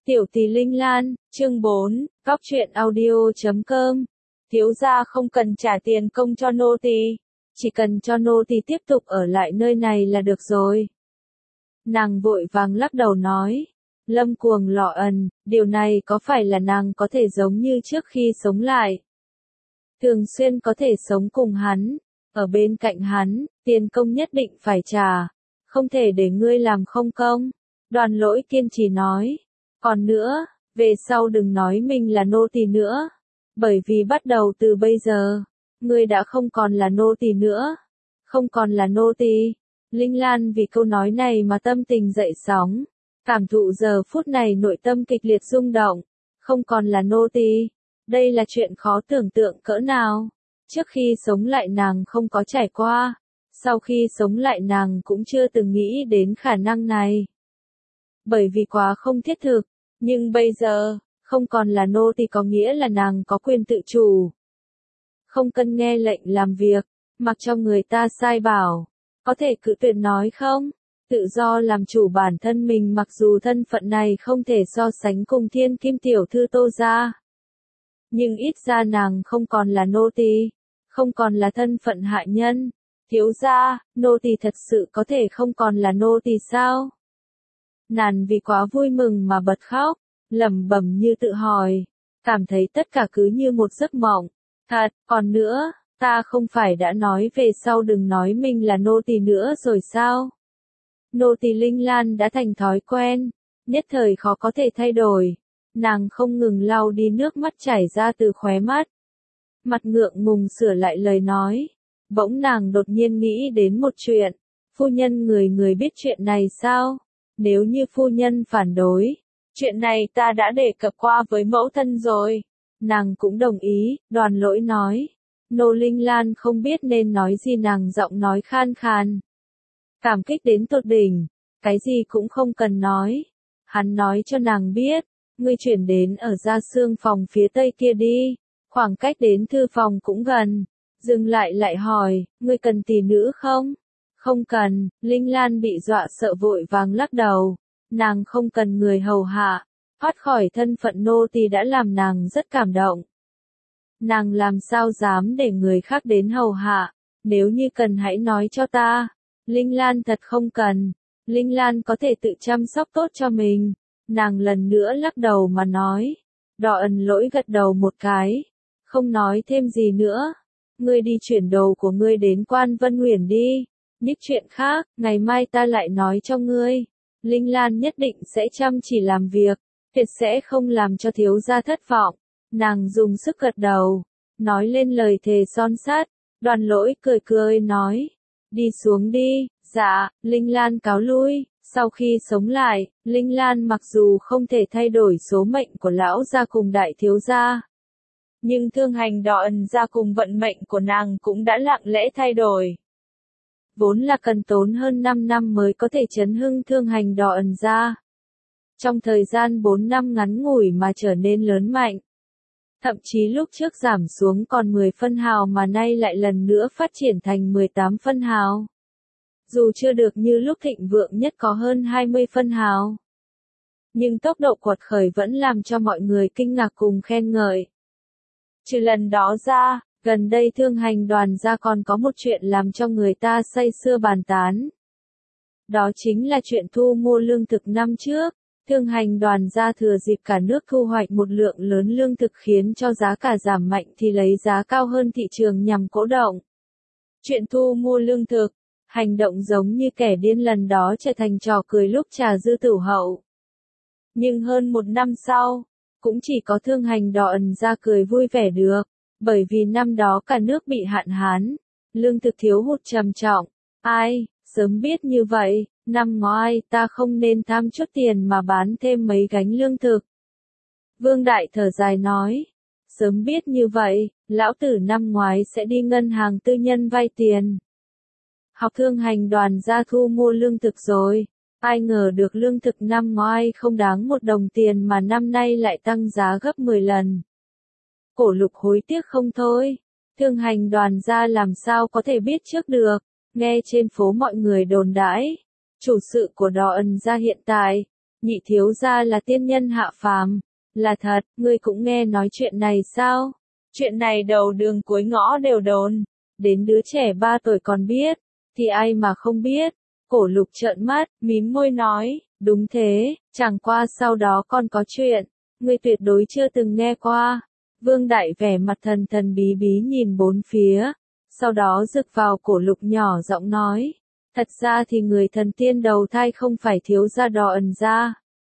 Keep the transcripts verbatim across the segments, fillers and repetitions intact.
Tiểu tỷ Linh Lan, chương bốn, góc truyện audio.com. Thiếu gia không cần trả tiền công cho nô tỳ, chỉ cần cho nô tỳ tiếp tục ở lại nơi này là được rồi. Nàng vội vàng lắc đầu nói. Lâm Cuồng lọ ẩn, điều này có phải là nàng có thể giống như trước khi sống lại? Thường xuyên có thể sống cùng hắn, ở bên cạnh hắn, tiền công nhất định phải trả, không thể để ngươi làm không công. Đoàn Lỗi kiên trì nói. Còn nữa, về sau đừng nói mình là nô tỳ nữa, bởi vì bắt đầu từ bây giờ, ngươi đã không còn là nô tỳ nữa, không còn là nô tỳ. Linh Lan vì câu nói này mà tâm tình dậy sóng, cảm thụ giờ phút này nội tâm kịch liệt rung động, không còn là nô tỳ, đây là chuyện khó tưởng tượng cỡ nào. Trước khi sống lại nàng không có trải qua, sau khi sống lại nàng cũng chưa từng nghĩ đến khả năng này. Bởi vì quá không thiết thực. Nhưng bây giờ, không còn là nô tỳ có nghĩa là nàng có quyền tự chủ. Không cần nghe lệnh làm việc, mặc cho người ta sai bảo, có thể cự tuyệt nói không? Tự do làm chủ bản thân mình mặc dù thân phận này không thể so sánh cùng thiên kim tiểu thư Tô gia. Nhưng ít ra nàng không còn là nô tỳ, không còn là thân phận hạ nhân. Thiếu gia, nô tỳ thật sự có thể không còn là nô tỳ sao? Nàng vì quá vui mừng mà bật khóc, lẩm bẩm như tự hỏi, cảm thấy tất cả cứ như một giấc mộng. Thật, còn nữa, ta không phải đã nói về sau đừng nói mình là nô tỳ nữa rồi sao? Nô tỳ Linh Lan đã thành thói quen, nhất thời khó có thể thay đổi. Nàng không ngừng lau đi nước mắt chảy ra từ khóe mắt. Mặt ngượng ngùng sửa lại lời nói. Bỗng nàng đột nhiên nghĩ đến một chuyện. Phu nhân người người biết chuyện này sao? Nếu như phu nhân phản đối, chuyện này ta đã đề cập qua với mẫu thân rồi. Nàng cũng đồng ý, Đoàn Lỗi nói. Nô Linh Lan không biết nên nói gì, nàng giọng nói khan khan. Cảm kích đến tột đỉnh, cái gì cũng không cần nói. Hắn nói cho nàng biết, ngươi chuyển đến ở Gia Xương phòng phía tây kia đi, khoảng cách đến thư phòng cũng gần. Dừng lại lại hỏi, ngươi cần tỷ nữ không? Không cần, Linh Lan bị dọa sợ vội vàng lắc đầu. Nàng không cần người hầu hạ, thoát khỏi thân phận nô tỳ đã làm nàng rất cảm động. Nàng làm sao dám để người khác đến hầu hạ, nếu như cần hãy nói cho ta. Linh Lan thật không cần, Linh Lan có thể tự chăm sóc tốt cho mình. Nàng lần nữa lắc đầu mà nói. Đọ Ẩn Lỗi gật đầu một cái, không nói thêm gì nữa. Ngươi đi chuyển đồ của ngươi đến Quan Vân Huyền đi. Những chuyện khác, ngày mai ta lại nói cho ngươi. Linh Lan nhất định sẽ chăm chỉ làm việc, tuyệt sẽ không làm cho thiếu gia thất vọng. Nàng dùng sức gật đầu, nói lên lời thề son sắt. Đoàn Lỗi cười cười nói, đi xuống đi. Dạ, Linh Lan cáo lui. Sau khi sống lại, Linh Lan mặc dù không thể thay đổi số mệnh của lão gia cùng đại thiếu gia, nhưng thương hành Đọ Ẩn gia cùng vận mệnh của nàng cũng đã lặng lẽ thay đổi. Vốn là cần tốn hơn năm năm mới có thể chấn hưng thương hành Đọ Ẩn gia. Trong thời gian bốn năm ngắn ngủi mà trở nên lớn mạnh. Thậm chí lúc trước giảm xuống còn mười phân hào mà nay lại lần nữa phát triển thành mười tám phân hào. Dù chưa được như lúc thịnh vượng nhất có hơn hai mươi phân hào. Nhưng tốc độ quật khởi vẫn làm cho mọi người kinh ngạc cùng khen ngợi. Trừ lần đó ra, gần đây thương hành Đoàn gia còn có một chuyện làm cho người ta say sưa bàn tán. Đó chính là chuyện thu mua lương thực năm trước. Thương hành Đoàn gia thừa dịp cả nước thu hoạch một lượng lớn lương thực khiến cho giá cả giảm mạnh thì lấy giá cao hơn thị trường nhằm cổ động. Chuyện thu mua lương thực, hành động giống như kẻ điên lần đó trở thành trò cười lúc trà dư tửu hậu. Nhưng hơn một năm sau, cũng chỉ có thương hành Đọ Ẩn gia cười vui vẻ được, bởi vì năm đó cả nước bị hạn hán, lương thực thiếu hụt trầm trọng. Ai, sớm biết như vậy, năm ngoái ta không nên tham chút tiền mà bán thêm mấy gánh lương thực. Vương Đại thở dài nói, sớm biết như vậy, lão tử năm ngoái sẽ đi ngân hàng tư nhân vay tiền. Học thương hành Đoàn gia thu mua lương thực rồi. Ai ngờ được lương thực năm ngoái không đáng một đồng tiền mà năm nay lại tăng giá gấp mười lần. Cổ Lục hối tiếc không thôi. Thương hành Đoàn gia làm sao có thể biết trước được. Nghe trên phố mọi người đồn đãi, chủ sự của Đọ Ẩn gia hiện tại nhị thiếu gia là tiên nhân hạ phàm. Là thật, ngươi cũng nghe nói chuyện này sao? Chuyện này đầu đường cuối ngõ đều đồn. Đến đứa trẻ ba tuổi còn biết, thì ai mà không biết. Cổ Lục trợn mắt, mím môi nói, đúng thế, chẳng qua sau đó còn có chuyện, ngươi tuyệt đối chưa từng nghe qua. Vương Đại vẻ mặt thần thần bí bí nhìn bốn phía, sau đó rực vào Cổ Lục nhỏ giọng nói, thật ra thì người thần tiên đầu thai không phải thiếu gia Đỏ Ẩn gia,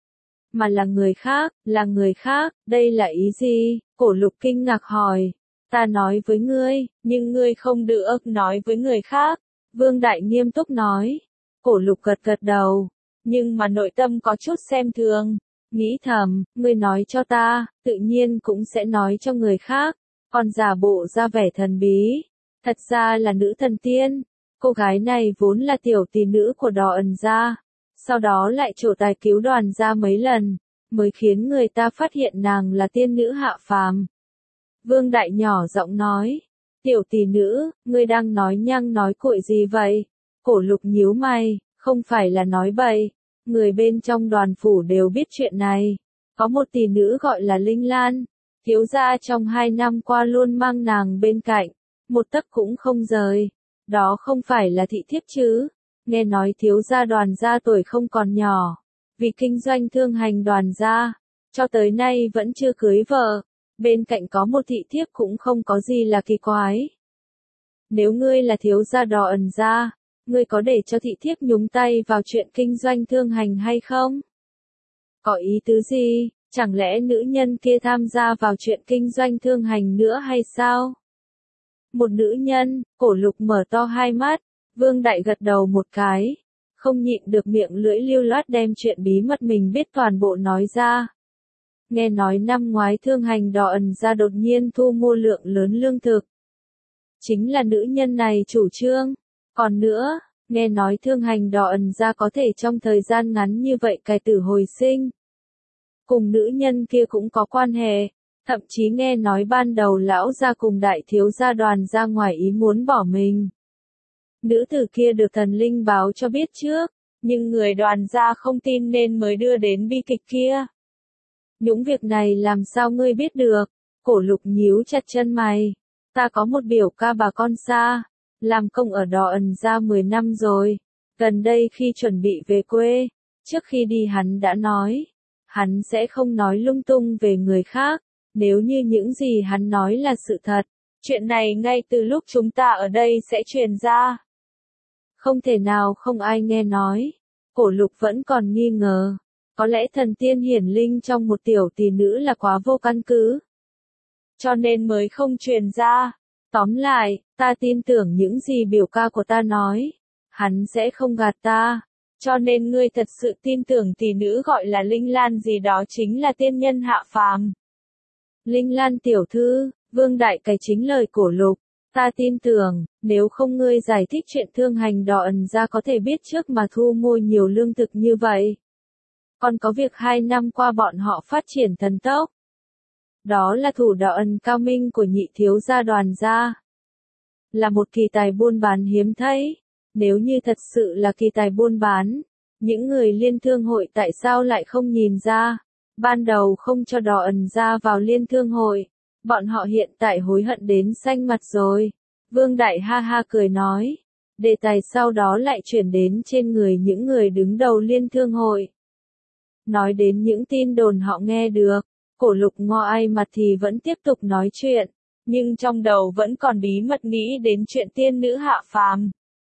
mà là người khác, là người khác, đây là ý gì? Cổ Lục kinh ngạc hỏi, ta nói với ngươi, nhưng ngươi không được nói với người khác. Vương Đại nghiêm túc nói. Cổ Lục gật gật đầu, nhưng mà nội tâm có chút xem thường, nghĩ thầm, ngươi nói cho ta, tự nhiên cũng sẽ nói cho người khác, còn giả bộ ra vẻ thần bí, thật ra là nữ thần tiên. Cô gái này vốn là tiểu tỷ nữ của Đỏ Ẩn gia, sau đó lại trổ tài cứu Đoàn gia mấy lần, mới khiến người ta phát hiện nàng là tiên nữ hạ phàm. Vương Đại nhỏ giọng nói, tiểu tỷ nữ, ngươi đang nói nhăng nói cuội gì vậy? Cổ Lục nhíu mày, không phải là nói bậy, người bên trong đoàn phủ đều biết chuyện này. Có một tỷ nữ gọi là Linh Lan, thiếu gia trong hai năm qua luôn mang nàng bên cạnh, một tấc cũng không rời. Đó không phải là thị thiếp chứ? Nghe nói thiếu gia Đoàn gia tuổi không còn nhỏ, vì kinh doanh thương hành Đoàn gia, cho tới nay vẫn chưa cưới vợ. Bên cạnh có một thị thiếp cũng không có gì là kỳ quái. Nếu ngươi là thiếu gia Đỏ Ẩn gia, ngươi có để cho thị thiếp nhúng tay vào chuyện kinh doanh thương hành hay không? Có ý tứ gì? Chẳng lẽ nữ nhân kia tham gia vào chuyện kinh doanh thương hành nữa hay sao? Một nữ nhân, Cổ Lục mở to hai mắt, Vương Đại gật đầu một cái, không nhịn được miệng lưỡi lưu loát đem chuyện bí mật mình biết toàn bộ nói ra. Nghe nói năm ngoái thương hành Đỏ Ẩn gia đột nhiên thu mua lượng lớn lương thực. Chính là nữ nhân này chủ trương. Còn nữa, nghe nói thương hành Đỏ Ẩn gia có thể trong thời gian ngắn như vậy cải tử hồi sinh. Cùng nữ nhân kia cũng có quan hệ, thậm chí nghe nói ban đầu lão gia cùng đại thiếu gia Đoàn ra ngoài ý muốn bỏ mình. Nữ tử kia được thần linh báo cho biết trước, nhưng người Đoàn gia không tin nên mới đưa đến bi kịch kia. Những việc này làm sao ngươi biết được? Cổ Lục nhíu chặt chân mày. Ta có một biểu ca bà con xa, làm công ở Đỏ Ẩn gia mười năm rồi. Gần đây khi chuẩn bị về quê, trước khi đi hắn đã nói, hắn sẽ không nói lung tung về người khác, nếu như những gì hắn nói là sự thật. Chuyện này ngay từ lúc chúng ta ở đây sẽ truyền ra. Không thể nào không ai nghe nói. Cổ Lục vẫn còn nghi ngờ. Có lẽ thần tiên hiển linh trong một tiểu tỷ nữ là quá vô căn cứ, cho nên mới không truyền ra. Tóm lại, ta tin tưởng những gì biểu ca của ta nói. Hắn sẽ không gạt ta. Cho nên ngươi thật sự tin tưởng tỷ nữ gọi là Linh Lan gì đó chính là tiên nhân hạ phàm. Linh Lan tiểu thư, Vương Đại cày chính lời Cổ Lục. Ta tin tưởng, nếu không ngươi giải thích chuyện thương hành Đỏ Ẩn gia có thể biết trước mà thu mua nhiều lương thực như vậy. Còn có việc hai năm qua bọn họ phát triển thần tốc. Đó là thủ đoạn cao minh của nhị thiếu gia Đoàn gia. Là một kỳ tài buôn bán hiếm thấy. Nếu như thật sự là kỳ tài buôn bán, những người liên thương hội tại sao lại không nhìn ra? Ban đầu không cho Đỏ Ẩn gia vào liên thương hội. Bọn họ hiện tại hối hận đến xanh mặt rồi. Vương Đại ha ha cười nói. Đề tài sau đó lại chuyển đến trên người những người đứng đầu liên thương hội. Nói đến những tin đồn họ nghe được, Cổ Lục ngó ai mặt thì vẫn tiếp tục nói chuyện, nhưng trong đầu vẫn còn bí mật nghĩ đến chuyện tiên nữ hạ phàm.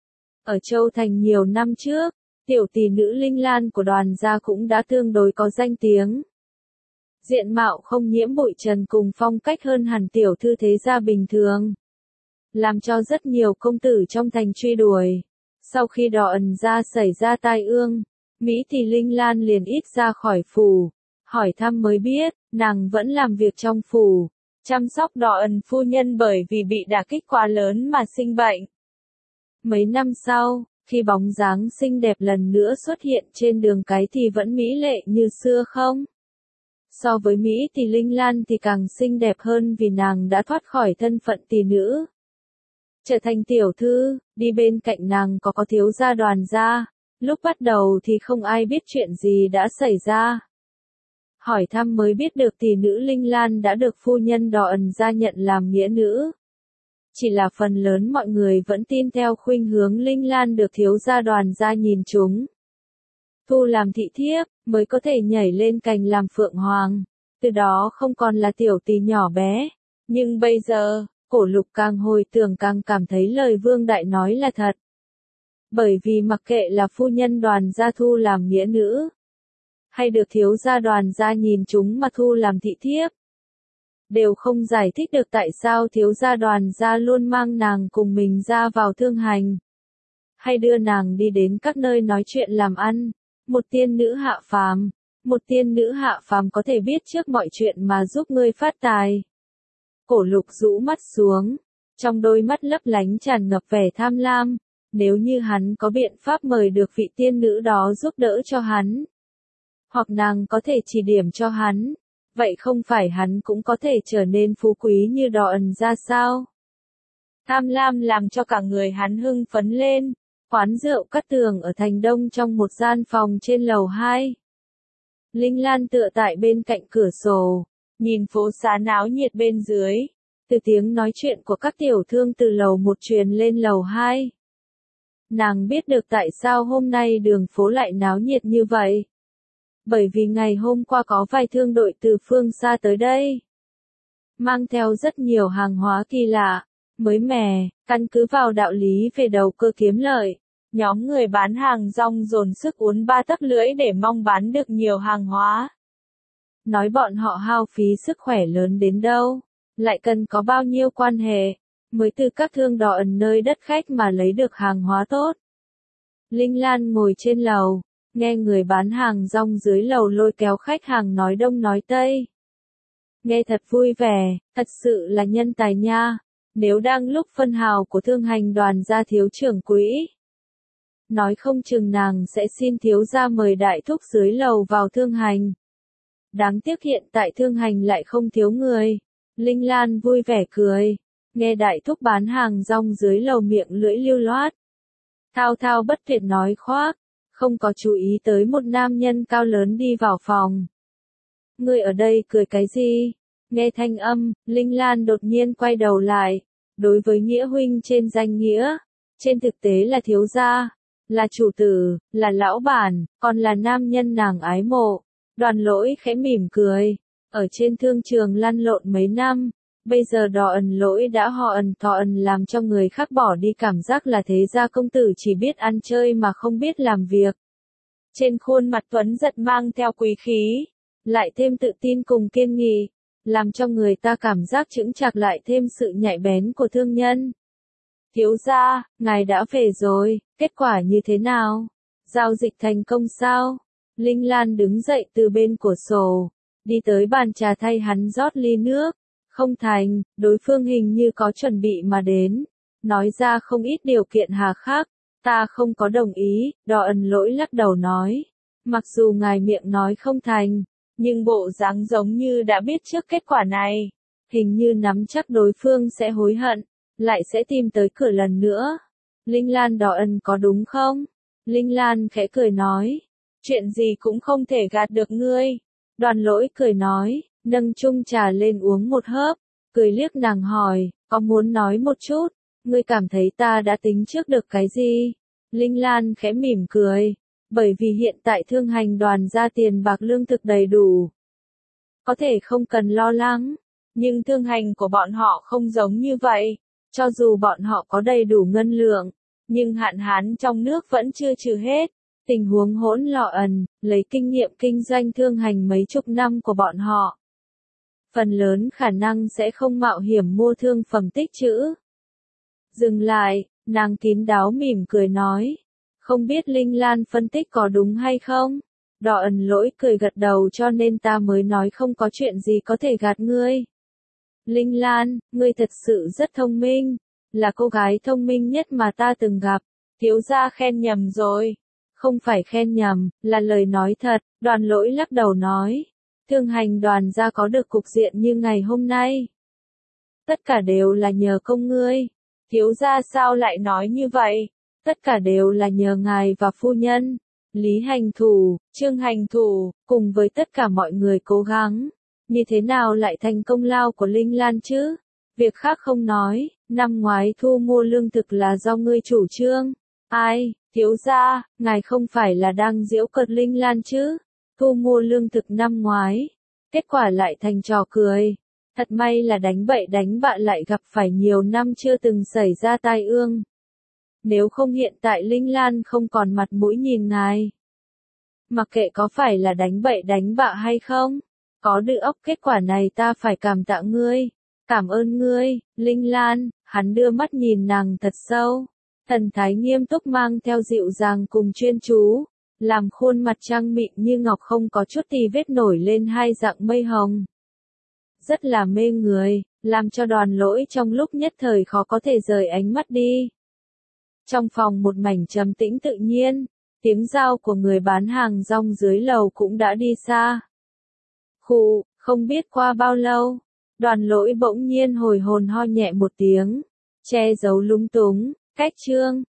Ở Châu Thành nhiều năm trước, tiểu tỷ nữ Linh Lan của Đoàn gia cũng đã tương đối có danh tiếng. Diện mạo không nhiễm bụi trần cùng phong cách hơn hẳn tiểu thư thế gia bình thường, làm cho rất nhiều công tử trong thành truy đuổi. Sau khi Đỏ Ẩn gia xảy ra tai ương, Mỹ thì Linh Lan liền ít ra khỏi phủ, hỏi thăm mới biết, nàng vẫn làm việc trong phủ, chăm sóc Đỏ Ẩn phu nhân bởi vì bị đả kích quá lớn mà sinh bệnh. Mấy năm sau, khi bóng dáng xinh đẹp lần nữa xuất hiện trên đường cái thì vẫn mỹ lệ như xưa không? So với Mỹ thì Linh Lan thì càng xinh đẹp hơn vì nàng đã thoát khỏi thân phận tỷ nữ, trở thành tiểu thư, đi bên cạnh nàng có có thiếu gia Đoàn gia. Lúc bắt đầu thì không ai biết chuyện gì đã xảy ra. Hỏi thăm mới biết được tỷ nữ Linh Lan đã được phu nhân Đò Ẩn gia nhận làm nghĩa nữ. Chỉ là phần lớn mọi người vẫn tin theo khuynh hướng Linh Lan được thiếu gia Đoàn gia nhìn trúng. Thu làm thị thiếp, mới có thể nhảy lên cành làm phượng hoàng. Từ đó không còn là tiểu tỳ nhỏ bé. Nhưng bây giờ, Cổ Lục càng hồi tưởng càng cảm thấy lời Vương Đại nói là thật. Bởi vì mặc kệ là phu nhân Đoàn gia thu làm nghĩa nữ, hay được thiếu gia Đoàn gia nhìn chúng mà thu làm thị thiếp, đều không giải thích được tại sao thiếu gia Đoàn gia luôn mang nàng cùng mình ra vào thương hành, hay đưa nàng đi đến các nơi nói chuyện làm ăn. Một tiên nữ hạ phàm, một tiên nữ hạ phàm có thể biết trước mọi chuyện mà giúp ngươi phát tài. Cổ Lục rũ mắt xuống, trong đôi mắt lấp lánh tràn ngập vẻ tham lam. Nếu như hắn có biện pháp mời được vị tiên nữ đó giúp đỡ cho hắn, hoặc nàng có thể chỉ điểm cho hắn, vậy không phải hắn cũng có thể trở nên phú quý như Đò Ẩn ra sao? Tham lam làm cho cả người hắn hưng phấn lên. Quán rượu Cát Tường ở Thành Đông trong một gian phòng trên lầu hai. Linh Lan tựa tại bên cạnh cửa sổ, nhìn phố xá náo nhiệt bên dưới. Từ tiếng nói chuyện của các tiểu thương từ lầu một truyền lên lầu hai. Nàng biết được tại sao hôm nay đường phố lại náo nhiệt như vậy. Bởi vì ngày hôm qua có vài thương đội từ phương xa tới đây. Mang theo rất nhiều hàng hóa kỳ lạ, mới mẻ, căn cứ vào đạo lý về đầu cơ kiếm lợi. Nhóm người bán hàng rong dồn sức uốn ba tấc lưỡi để mong bán được nhiều hàng hóa. Nói bọn họ hao phí sức khỏe lớn đến đâu, lại cần có bao nhiêu quan hệ, mới từ các thương Đò Ẩn nơi đất khách mà lấy được hàng hóa tốt. Linh Lan ngồi trên lầu, nghe người bán hàng rong dưới lầu lôi kéo khách hàng nói đông nói tây. Nghe thật vui vẻ, thật sự là nhân tài nha, nếu đang lúc phân hào của thương hành Đoàn gia thiếu trưởng quỹ. Nói không chừng nàng sẽ xin thiếu gia mời đại thúc dưới lầu vào thương hành. Đáng tiếc hiện tại thương hành lại không thiếu người. Linh Lan vui vẻ cười, nghe đại thúc bán hàng rong dưới lầu miệng lưỡi lưu loát. Thao thao bất tuyệt nói khoác, không có chú ý tới một nam nhân cao lớn đi vào phòng. Ngươi ở đây cười cái gì? Nghe thanh âm, Linh Lan đột nhiên quay đầu lại. Đối với nghĩa huynh trên danh nghĩa, trên thực tế là thiếu gia, là chủ tử, là lão bản, còn là nam nhân nàng ái mộ. Đoàn Lỗi khẽ mỉm cười, ở trên thương trường lăn lộn mấy năm, bây giờ Đò Ẩn Lỗi đã họ Ẩn thọ Ẩn làm cho người khác bỏ đi cảm giác là thế gia công tử chỉ biết ăn chơi mà không biết làm việc. Trên khuôn mặt tuấn giật mang theo quý khí, lại thêm tự tin cùng kiên nghị, làm cho người ta cảm giác chững chạc lại thêm sự nhạy bén của thương nhân. Thiếu gia, ngài đã về rồi, kết quả như thế nào? Giao dịch thành công sao? Linh Lan đứng dậy từ bên cửa sổ, đi tới bàn trà thay hắn rót ly nước. Không thành, đối phương hình như có chuẩn bị mà đến. Nói ra không ít điều kiện hà khắc, ta không có đồng ý, Đò Ẩn Lỗi lắc đầu nói. Mặc dù ngài miệng nói không thành, nhưng bộ dáng giống như đã biết trước kết quả này. Hình như nắm chắc đối phương sẽ hối hận, lại sẽ tìm tới cửa lần nữa. Linh Lan Đò Ẩn có đúng không? Linh Lan khẽ cười nói. Chuyện gì cũng không thể gạt được ngươi. Đoàn Lỗi cười nói, nâng chung trà lên uống một hớp, cười liếc nàng hỏi, có muốn nói một chút, ngươi cảm thấy ta đã tính trước được cái gì? Linh Lan khẽ mỉm cười, bởi vì hiện tại thương hành Đoàn ra tiền bạc lương thực đầy đủ. Có thể không cần lo lắng, nhưng thương hành của bọn họ không giống như vậy, cho dù bọn họ có đầy đủ ngân lượng, nhưng hạn hán trong nước vẫn chưa trừ hết. Tình huống hỗn loạn, lấy kinh nghiệm kinh doanh thương hành mấy chục năm của bọn họ. Phần lớn khả năng sẽ không mạo hiểm mua thương phẩm tích trữ. Dừng lại, nàng kín đáo mỉm cười nói. Không biết Linh Lan phân tích có đúng hay không? Đò Ẩn Lỗi cười gật đầu cho nên ta mới nói không có chuyện gì có thể gạt ngươi. Linh Lan, ngươi thật sự rất thông minh, là cô gái thông minh nhất mà ta từng gặp. Thiếu gia khen nhầm rồi. Không phải khen nhầm, là lời nói thật, Đoàn Lỗi lắc đầu nói. Thương hành Đoàn gia có được cục diện như ngày hôm nay. Tất cả đều là nhờ công ngươi. Thiếu gia sao lại nói như vậy? Tất cả đều là nhờ ngài và phu nhân, Lý Hành Thủ, Trương Hành Thủ, cùng với tất cả mọi người cố gắng. Như thế nào lại thành công lao của Linh Lan chứ? Việc khác không nói, năm ngoái thu mua lương thực là do ngươi chủ trương. Ai, thiếu gia, ngài không phải là đang giễu cợt Linh Lan chứ? Thu mua lương thực năm ngoái, kết quả lại thành trò cười. Thật may là đánh bậy đánh bạ lại gặp phải nhiều năm chưa từng xảy ra tai ương. Nếu không hiện tại Linh Lan không còn mặt mũi nhìn ngài. Mặc kệ có phải là đánh bậy đánh bạ hay không, có được óc kết quả này ta phải cảm tạ ngươi. Cảm ơn ngươi, Linh Lan. Hắn đưa mắt nhìn nàng thật sâu. Thần thái nghiêm túc mang theo dịu dàng cùng chuyên chú, làm khuôn mặt trăng mịn như ngọc không có chút tì vết nổi lên hai dạng mây hồng. Rất là mê người, làm cho Đoàn Lỗi trong lúc nhất thời khó có thể rời ánh mắt đi. Trong phòng một mảnh trầm tĩnh tự nhiên, tiếng rao của người bán hàng rong dưới lầu cũng đã đi xa. Khụ, không biết qua bao lâu, Đoàn Lỗi bỗng nhiên hồi hồn ho nhẹ một tiếng, che giấu lúng túng, cách Trương